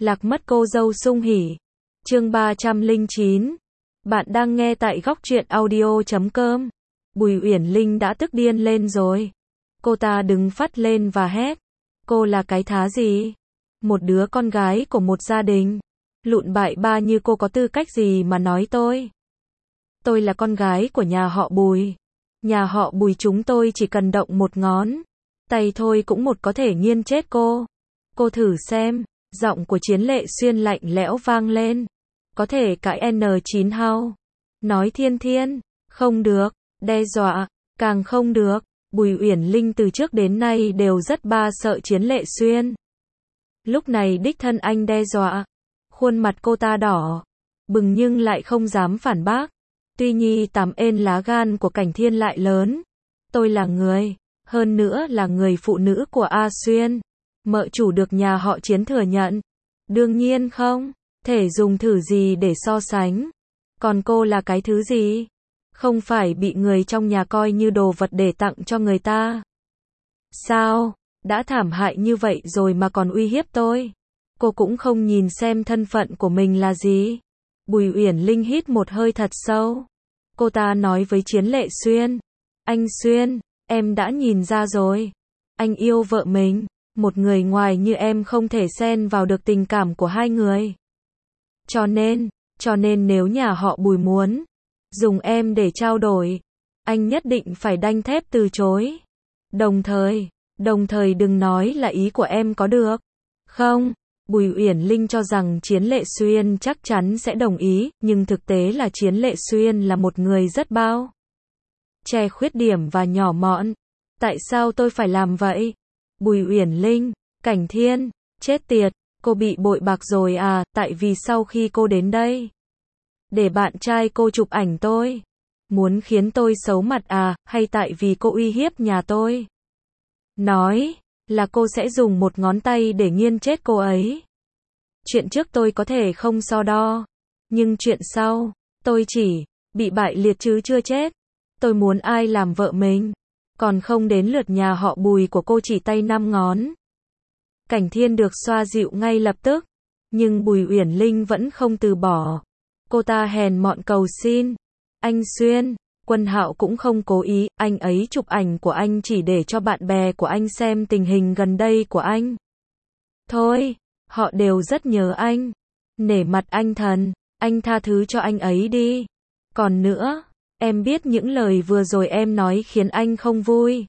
Lạc mất cô dâu sung hỉ. Chương 309. Bạn đang nghe tại góc truyện audio.com. Bùi Uyển Linh đã tức điên lên rồi. Cô ta đứng phắt lên và hét. Cô là cái thá gì? Một đứa con gái của một gia đình lụn bại ba như cô có tư cách gì mà nói tôi? Tôi là con gái của nhà họ Bùi. Nhà họ Bùi chúng tôi chỉ cần động một ngón tay thôi cũng có thể nghiền chết cô. Cô thử xem. Giọng của Chiến Lệ Xuyên lạnh lẽo vang lên. Có thể cãi N9 hao. Nói Thiên Thiên. Không được. Đe dọa. Càng không được. Bùi Uyển Linh từ trước đến nay đều rất sợ Chiến Lệ Xuyên. Lúc này đích thân anh đe dọa. Khuôn mặt cô ta đỏ bừng nhưng lại không dám phản bác. Tuy nhi tàm ên lá gan của Cảnh Thiên lại lớn. Tôi là người, hơn nữa là người phụ nữ của A Xuyên. Mợ chủ được nhà họ Chiến thừa nhận. Đương nhiên không thể dùng thử gì để so sánh. Còn cô là cái thứ gì? Không phải bị người trong nhà coi như đồ vật để tặng cho người ta. Sao? Đã thảm hại như vậy rồi mà còn uy hiếp tôi. Cô cũng không nhìn xem thân phận của mình là gì. Bùi Uyển Linh hít một hơi thật sâu. Cô ta nói với Chiến Lệ Xuyên. Anh Xuyên, em đã nhìn ra rồi. Anh yêu vợ mình. Một người ngoài như em không thể xen vào được tình cảm của hai người. Cho nên nếu nhà họ Bùi muốn dùng em để trao đổi, anh nhất định phải đanh thép từ chối. Đồng thời đừng nói là ý của em có được không? Bùi Uyển Linh cho rằng Chiến Lệ Xuyên chắc chắn sẽ đồng ý, nhưng thực tế là Chiến Lệ Xuyên là một người rất bao che khuyết điểm và nhỏ mọn. Tại sao tôi phải làm vậy? Bùi Uyển Linh, Cảnh Thiên, chết tiệt, cô bị bội bạc rồi à? Tại vì sau khi cô đến đây để bạn trai cô chụp ảnh tôi, muốn khiến tôi xấu mặt à? Hay tại vì cô uy hiếp nhà tôi? Nói là cô sẽ dùng một ngón tay để nghiền chết cô ấy. Chuyện trước tôi có thể không so đo, nhưng chuyện sau, tôi chỉ bị bại liệt chứ chưa chết. Tôi muốn ai làm vợ mình, còn không đến lượt nhà họ Bùi của cô chỉ tay 5 ngón. Cảnh Thiên được xoa dịu ngay lập tức, nhưng Bùi Uyển Linh vẫn không từ bỏ. Cô ta hèn mọn cầu xin. Anh Xuyên, Quân Hạo cũng không cố ý, anh ấy chụp ảnh của anh chỉ để cho bạn bè của anh xem tình hình gần đây của anh. Thôi, họ đều rất nhớ anh. Nể mặt anh thần, anh tha thứ cho anh ấy đi. Còn nữa, em biết những lời vừa rồi em nói khiến anh không vui.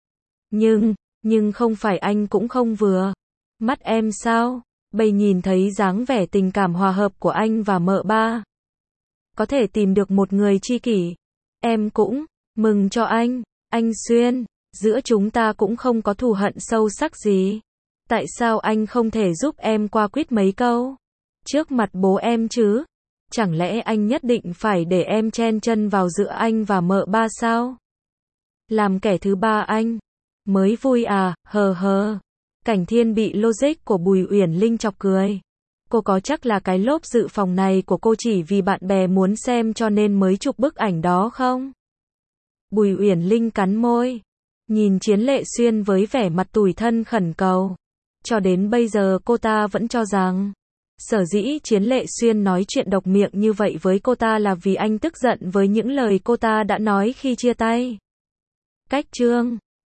Nhưng không phải anh cũng không vừa mắt em sao? Bây nhìn thấy dáng vẻ tình cảm hòa hợp của anh và mợ ba, có thể tìm được một người tri kỷ. Em cũng mừng cho anh Xuyên, giữa chúng ta cũng không có thù hận sâu sắc gì. Tại sao anh không thể giúp em qua quýt mấy câu trước mặt bố em chứ? Chẳng lẽ anh nhất định phải để em chen chân vào giữa anh và mợ ba sao? Làm kẻ thứ ba anh mới vui à? Hờ. Cảnh Thiên bị logic của Bùi Uyển Linh chọc cười. Cô có chắc là cái lốp dự phòng này của cô chỉ vì bạn bè muốn xem cho nên mới chụp bức ảnh đó không? Bùi Uyển Linh cắn môi, nhìn Chiến Lệ Xuyên với vẻ mặt tủi thân khẩn cầu. Cho đến bây giờ cô ta vẫn cho rằng sở dĩ Chiến Lệ Xuyên nói chuyện độc miệng như vậy với cô ta là vì anh tức giận với những lời cô ta đã nói khi chia tay. Cách chương